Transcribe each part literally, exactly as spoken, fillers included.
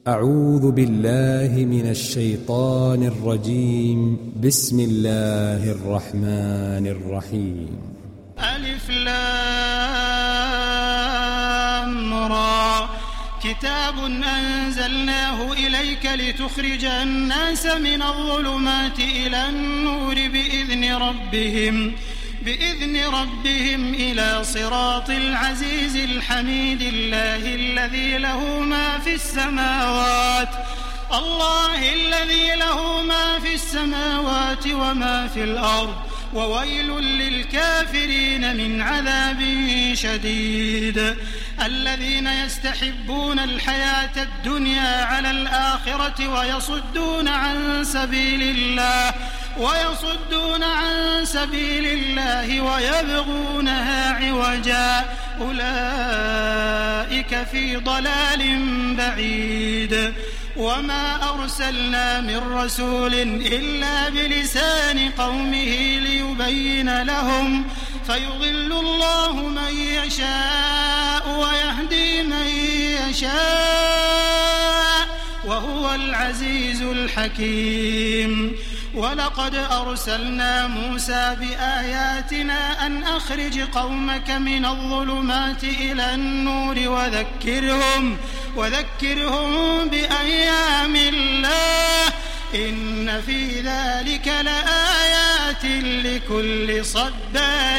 أعوذ بالله من الشيطان الرجيم. بسم الله الرحمن الرحيم. ألف لام را كتاب أنزلناه إليك لتخرج الناس من الظلمات إلى النور بإذن ربهم بإذن ربهم إلى صراط العزيز الحميد الله الذي له ما في السماوات الله الذي له ما في السماوات وما في الأرض وويل للكافرين من عذاب شديد. الذين يستحبون الحياة الدنيا على الآخرة ويصدون عن سبيل الله ويصدون عن سبيل الله ويبغونها عوجا أولئك في ضلال بعيد. وما أرسلنا من رسول إلا بلسان قومه ليبين لهم فيضل الله من يشاء ويهدي من يشاء وهو العزيز الحكيم. ولقد أرسلنا موسى بآياتنا أن أخرج قومك من الظلمات إلى النور وذكرهم وذكرهم بأيام الله إن في ذلك لآيات لكل صبار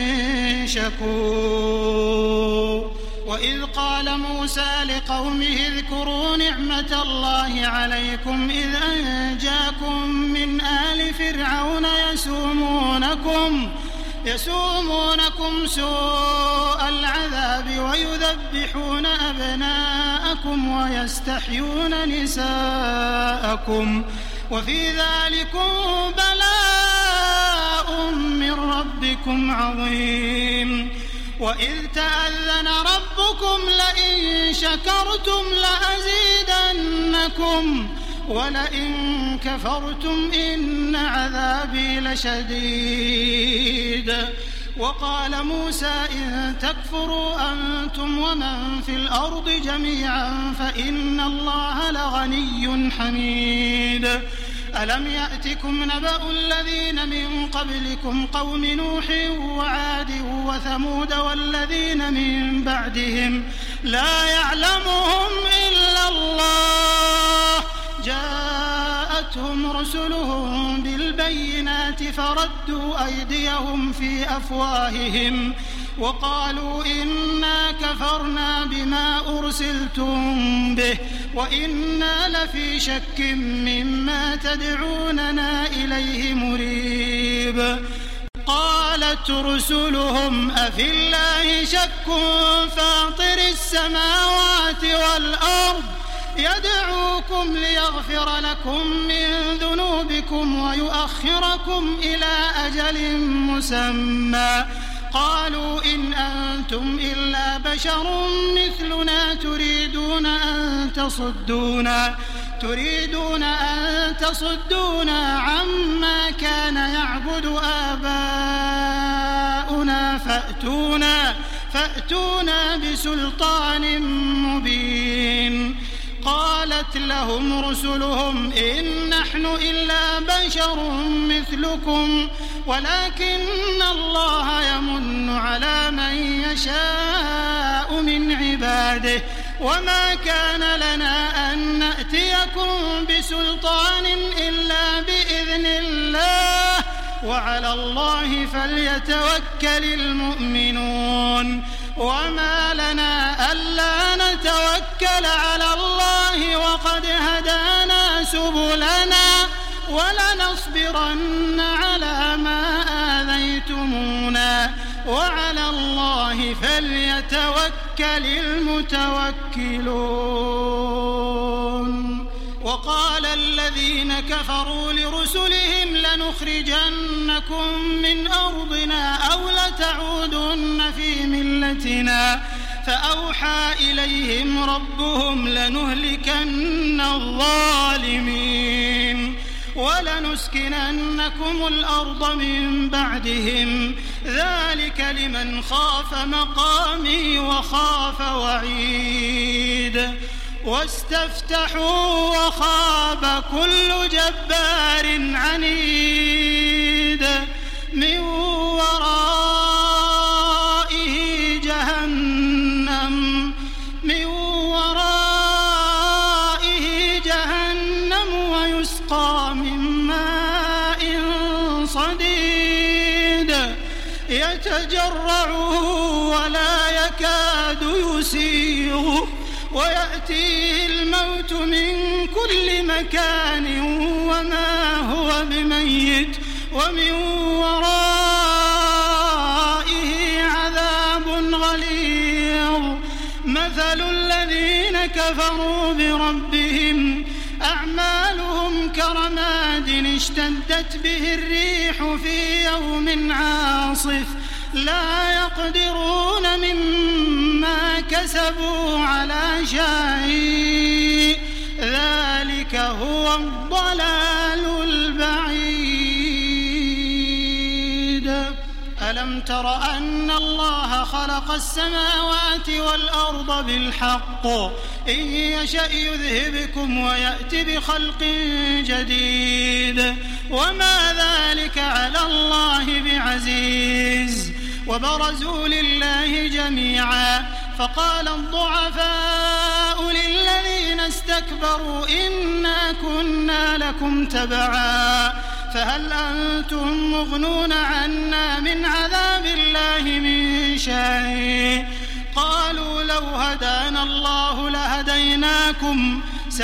شكور. وإذ قال موسى لقومه اذكروا نعمة الله عليكم إذ أنجاكم من آل فرعون يسومونكم يسومونكم سوء العذاب ويذبحون أبناءكم ويستحيون نساءكم وفي ذلكم بلاء من ربكم عظيم. وإذ تأذن ربكم لئن شكرتم لأزيدنكم ولئن كفرتم إن عذابي لشديد. وقال موسى إن تكفروا أنتم ومن في الأرض جميعا فإن الله لغني حميد. ألم يأتكم نبأ الذين من قبلكم قوم نوح وعاد وثمود والذين من بعدهم لا يعلمهم إلا الله جاءتهم رسلهم بالبينات فردوا أيديهم في أفواههم وقالوا إنا كفرنا بما أرسلتم به وإنا لفي شك مما تدعوننا إليه مريب. قالت رسلهم أفي الله شك فاطر السماوات والأرض يدعوكم ليغفر لكم من ذنوبكم ويؤخركم إلى أجل مسمى قالوا إن أنتم إلا بشر مثلنا تريدون أن تصدونا تريدون أن تصدونا عما كان يعبد آباؤنا فأتونا فأتونا بسلطان مبين. قالت لهم رسلهم إن نحن إلا بشر مثلكم ولكن الله يمن على من يشاء من عباده وما كان لنا أن نأتيكم بسلطان إلا بإذن الله وعلى الله فليتوكل المؤمنون. وما لنا ألا نتوكل على الله وقد هدانا سبلنا ولنصبرن على ما آذيتمونا وعلى الله فليتوكل المتوكلون. وقال الذين كفروا لرسلهم لنخرجنكم من أرضنا أو لتعودن في ملتنا فأوحى إليهم ربهم لنهلكن الظالمين ولنسكننكم الأرض من بعدهم ذلك لمن خاف مقامي وخاف وعيد. واستفتحوا وخاب كل جبار عنيد من ورائه جهنم من ورائه جهنم ويسقى من ماء صديد يتجرعه ولا يكاد يسيغه ويأتيه الموت من كل مكان وما هو بميت ومن ورائه عذاب غليظ مثل الذين كفروا بربهم أعمالهم كرماد اشتدت به الريح في يوم عاصف لا يقدرون مما كسبوا على شيء ذلك هو الضلال البعيد. ألم تر أن الله خلق السماوات والأرض بالحق إن يشأ يذهبكم ويأتي بخلق جديد وما ذلك على الله بعزيز. وبرزوا لله جميعا فقال الضعفاء للذين استكبروا إنا كنا لكم تبعا فهل أنتم مغنون عنا من عذاب الله من شيء قالوا لو هدانا الله لهديناكم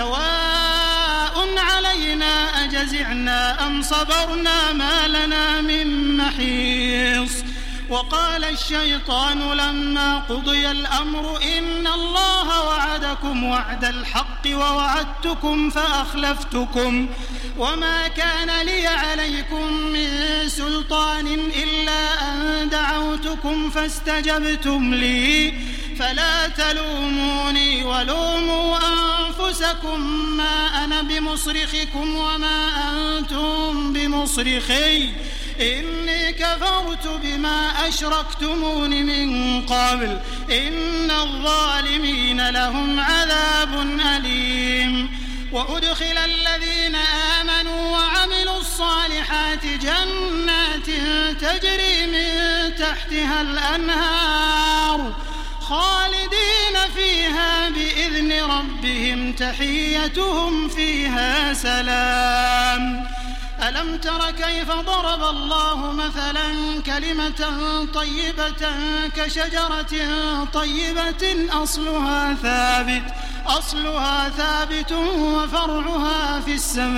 سواء علينا أجزعنا أم صبرنا ما لنا من محيص. وقال الشيطان لما قضي الأمر إن الله وعدكم وعد الحق ووعدتكم فأخلفتكم وما كان لي عليكم من سلطان إلا أن دعوتكم فاستجبتم لي فلا تلوموني ولوموا أنفسكم ما أنا بمصرخكم وما أنتم بمصرخي إني كفرت بما أشركتمون من قبل إن الظالمين لهم عذاب أليم. وأدخل الذين آمنوا وعملوا الصالحات جنات تجري من تحتها الأنهار خالدين فيها بإذن ربهم تحيتهم فيها سلام. ألم تر كيف ضرب الله مثلا كلمة طيبة كشجرة طيبة أصلها ثابت أصلها ثابت وفرعها في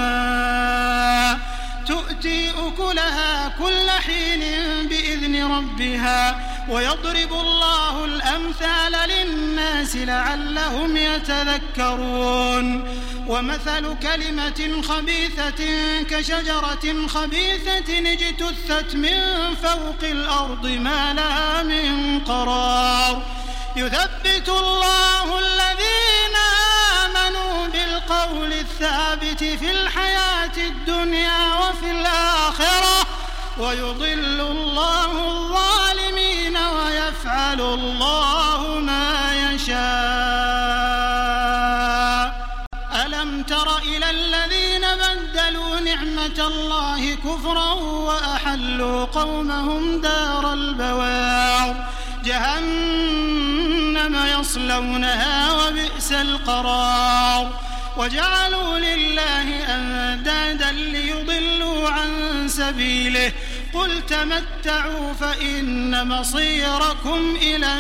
السماء تؤتي أكلها كل حين بإذن ربها ويضرب الله الأمثال للناس لعلهم يتذكرون. ومثل كلمة خبيثة كشجرة خبيثة اجتثت من فوق الأرض ما لها من قرار يثبت الله الذين آمنوا بالقول الثابت في الحياة الدنيا وفي الآخرة ويضل الله الظالمين ويفعل الله ما يشاء. ألم تر إلى الذين بدلوا نعمة الله كفرا وأحلوا قومهم دار البوار جهنم يصلونها وبئس القرار وجعلوا لله أندادا ليضلوا عن سبيله قل تمتعوا فإن مصيركم إلى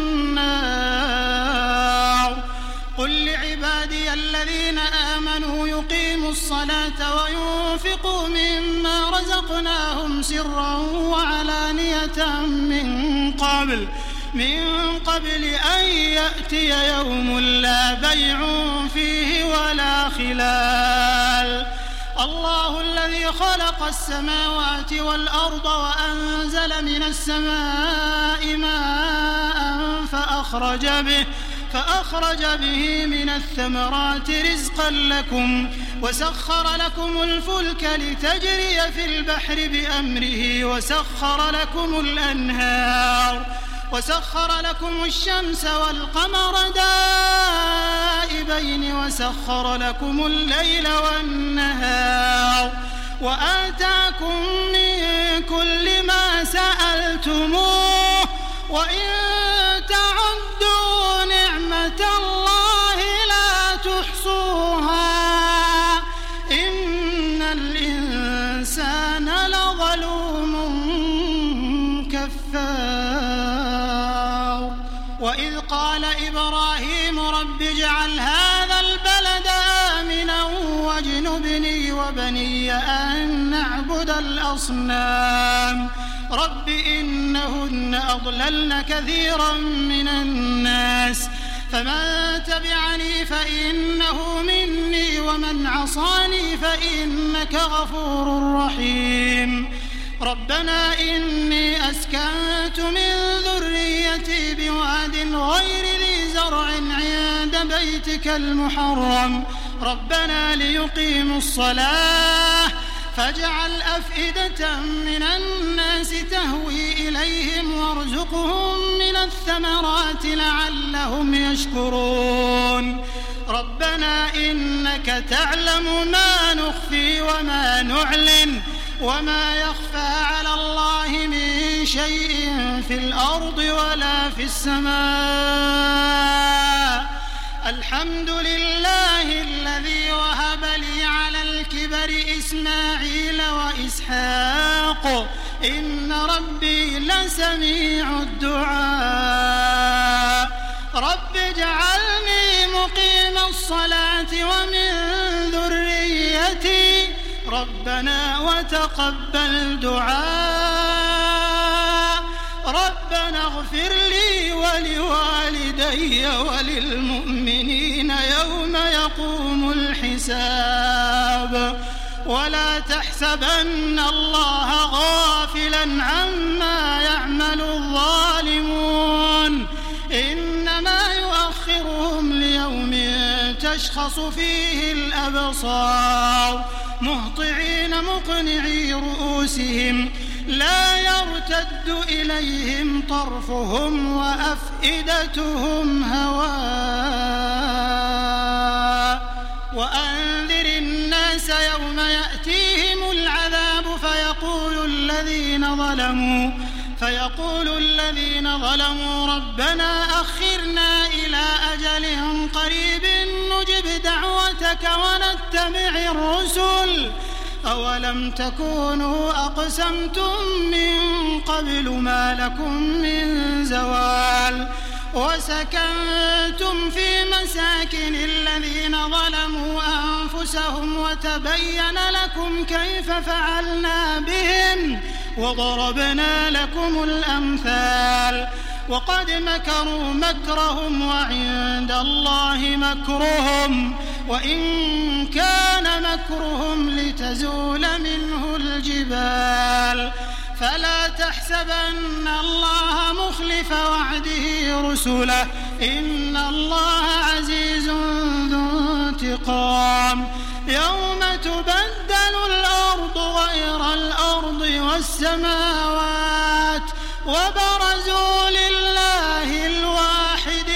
النار. قل لعبادي الذين آمنوا يقيموا الصلاة وينفقوا مما رزقناهم سرا وعلانية من قبل من قبل أن يأتي يوم لا بيع فيه ولا خلال. الله الذي خلق السماوات والأرض وأنزل من السماء ماء فأخرج به فأخرج به من الثمرات رزقا لكم وسخر لكم الفلك لتجري في البحر بأمره وسخر لكم الأنهار وسخر لكم الشمس والقمر دائبين وسخر لكم الليل والنهار وآتاكم من كل ما سألتموه وإن تعدوا نعمة الله لا تحصوها إن الإنسان لظلوم كفار. وإذ قال إبراهيم رب اجعل هذا البلد آمنا واجنبني وبني أن نعبد الأصنام رب إنهن أضللن كثيرا من الناس فمن تبعني فإنه مني ومن عصاني فإنك غفور رحيم. ربنا إني أسكنت من ذريتي بواد غير ذي زرع عند بيتك المحرم ربنا ليقيموا الصلاة فاجعل أفئدة من الناس تهوي إليهم وارزقهم من الثمرات لعلهم يشكرون. ربنا إنك تعلم ما نخفي وما نعلن وما يخفى على الله من شيء في الأرض ولا في السماء. الحمد لله الذي وهب لي على الكبر إسماعيل وإسحاق إن ربي لسميع الدعاء. رب اجعلني مقيم الصلاة ومن ذريتي ربنا وتقبل دعاء. ربنا اغفر لي ولوالدي وللمؤمنين يوم يقوم الحساب. ولا تحسبن الله غافلا عما يعمل الظالمون إنما يؤخرهم ليوم تشخص فيه الأبصار مهطعين مقنعي رؤوسهم لا يرتد إليهم طرفهم وأفئدتهم هواء. وأنذر الناس يوم يأتيهم العذاب فيقول الذين ظلموا فيقول الذين ظلموا ربنا أخرنا إلى أجل قريب نجب دعوتك ونتبع الرسل أولم تكونوا أقسمتم من قبل ما لكم من زوال وسكنتم في مساكن الذين ظلموا أنفسهم وتبين لكم كيف فعلنا بهم وضربنا لكم الأمثال. وقد مكروا مكرهم وعند الله مكرهم وإن كان مكرهم لتزول منه الجبال. فلا تحسبن الله مخلف وعده رسله إن الله عزيز ذو انتقام. يوم تبدل الأرض غير الأرض والسماوات وبرزوا لله الواحد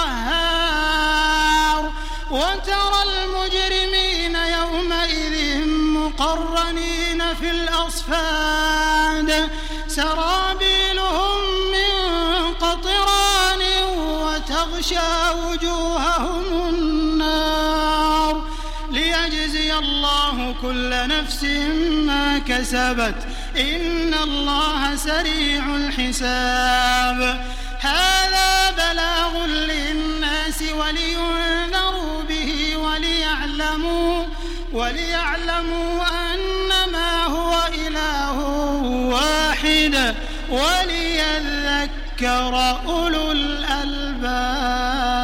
القهار وترى المجرمين يومئذ مقرنين في الأصفاد سرابيلهم من قطران وتغشى وجوههم النار ليجزي الله كل نفس ما كسبت إن الله سريع الحساب. هذا بلاغ للناس ولينذروا به وليعلموا وليعلموا أنما هو إله واحد وليذكر أولو الألباب.